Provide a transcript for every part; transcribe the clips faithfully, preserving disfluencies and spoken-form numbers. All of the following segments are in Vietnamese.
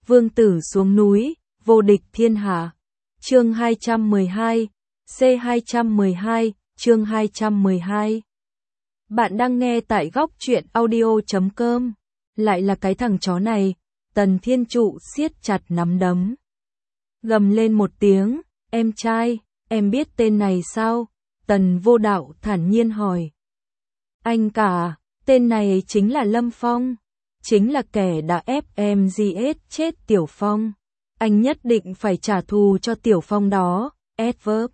Vương tử xuống núi, vô địch thiên hạ. Chương hai trăm mười hai, C hai trăm mười hai, chương hai trăm mười hai. Bạn đang nghe tại góc truyện audio chấm com. Lại là cái thằng chó này, Tần Thiên Trụ siết chặt nắm đấm. Gầm lên một tiếng, em trai, em biết tên này sao? Tần Vô Đạo thản nhiên hỏi. Anh cả, tên này chính là Lâm Phong. Chính là kẻ đã ép em giết chết Tiểu Phong. Anh nhất định phải trả thù cho Tiểu Phong đó, adverb.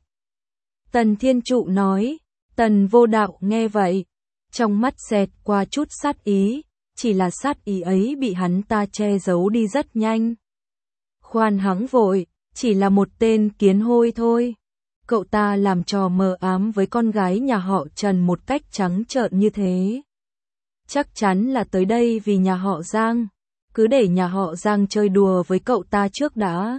Tần Thiên Trụ nói. Tần Vô Đạo nghe vậy, trong mắt xẹt qua chút sát ý, chỉ là sát ý ấy bị hắn ta che giấu đi rất nhanh. Khoan hắng vội, chỉ là một tên kiến hôi thôi. Cậu ta làm trò mờ ám với con gái nhà họ Trần một cách trắng trợn như thế. Chắc chắn là tới đây vì nhà họ Giang, cứ để nhà họ Giang chơi đùa với cậu ta trước đã.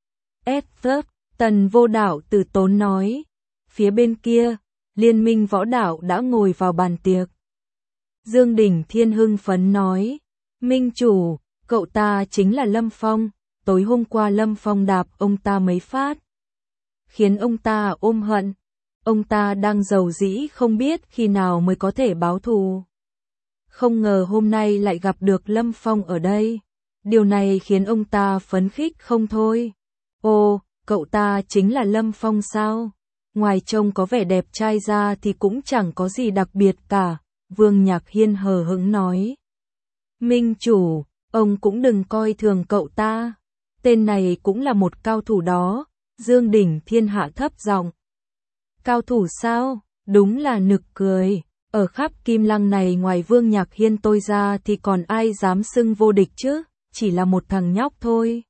Adverb, Tần Vô Đạo từ tốn nói. Phía bên kia, Liên minh võ đạo đã ngồi vào bàn tiệc. Dương Đỉnh Thiên hưng phấn nói. Minh chủ, cậu ta chính là Lâm Phong. Tối hôm qua Lâm Phong đạp ông ta mấy phát, khiến ông ta ôm hận. Ông ta đang giàu dĩ không biết khi nào mới có thể báo thù. Không ngờ hôm nay lại gặp được Lâm Phong ở đây. Điều này khiến ông ta phấn khích không thôi. Ồ, cậu ta chính là Lâm Phong sao? Ngoài trông có vẻ đẹp trai ra thì cũng chẳng có gì đặc biệt cả. Vương Nhạc Hiên hờ hững nói. Minh chủ, ông cũng đừng coi thường cậu ta. Tên này cũng là một cao thủ đó. Dương Đỉnh Thiên hạ thấp giọng. Cao thủ sao? Đúng là nực cười. Ở khắp Kim Lăng này ngoài Vương Nhạc Hiên tôi ra thì còn ai dám xưng vô địch chứ? Chỉ là một thằng nhóc thôi.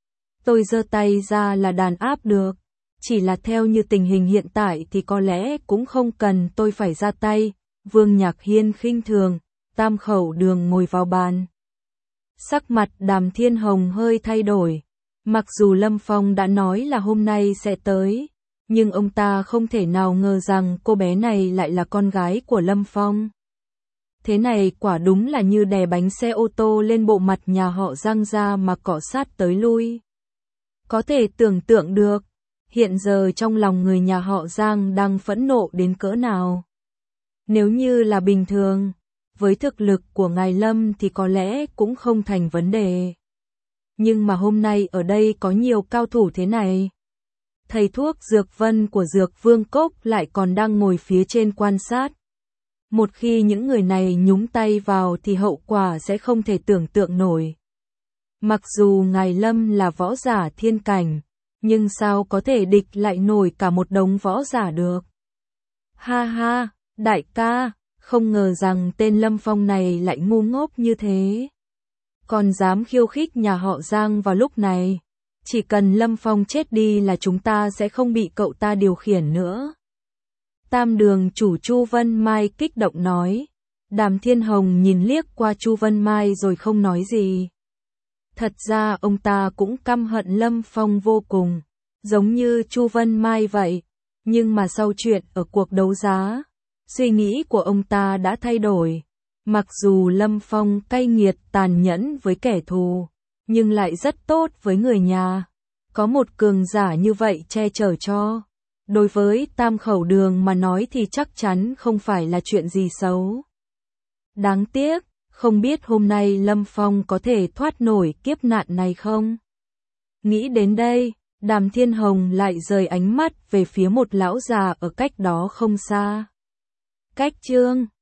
Tôi giơ tay ra là đàn áp được. Chỉ là theo như tình hình hiện tại thì có lẽ cũng không cần tôi phải ra tay. Vương Nhạc Hiên khinh thường. Tam Khẩu Đường ngồi vào bàn. Sắc mặt Đàm Thiên Hồng hơi thay đổi. Mặc dù Lâm Phong đã nói là hôm nay sẽ tới, nhưng ông ta không thể nào ngờ rằng cô bé này lại là con gái của Lâm Phong. Thế này quả đúng là như đè bánh xe ô tô lên bộ mặt nhà họ Giang ra mà cọ sát tới lui. Có thể tưởng tượng được, hiện giờ trong lòng người nhà họ Giang đang phẫn nộ đến cỡ nào. Nếu như là bình thường, với thực lực của ngài Lâm thì có lẽ cũng không thành vấn đề. Nhưng mà hôm nay ở đây có nhiều cao thủ thế này. Thầy thuốc Dược Vân của Dược Vương Cốc lại còn đang ngồi phía trên quan sát. Một khi những người này nhúng tay vào thì hậu quả sẽ không thể tưởng tượng nổi. Mặc dù ngài Lâm là võ giả thiên cảnh, nhưng sao có thể địch lại nổi cả một đống võ giả được. Ha ha, đại ca, không ngờ rằng tên Lâm Phong này lại ngu ngốc như thế. Còn dám khiêu khích nhà họ Giang vào lúc này. Chỉ cần Lâm Phong chết đi là chúng ta sẽ không bị cậu ta điều khiển nữa. Tam Đường chủ Chu Vân Mai kích động nói. Đàm Thiên Hồng nhìn liếc qua Chu Vân Mai rồi không nói gì. Thật ra ông ta cũng căm hận Lâm Phong vô cùng, giống như Chu Vân Mai vậy. Nhưng mà sau chuyện ở cuộc đấu giá, suy nghĩ của ông ta đã thay đổi. Mặc dù Lâm Phong cay nghiệt tàn nhẫn với kẻ thù, nhưng lại rất tốt với người nhà. Có một cường giả như vậy che chở cho. Đối với Tam Khẩu Đường mà nói thì chắc chắn không phải là chuyện gì xấu. Đáng tiếc, không biết hôm nay Lâm Phong có thể thoát nổi kiếp nạn này không? Nghĩ đến đây, Đàm Thiên Hồng lại rời ánh mắt về phía một lão già ở cách đó không xa. Cách Trương,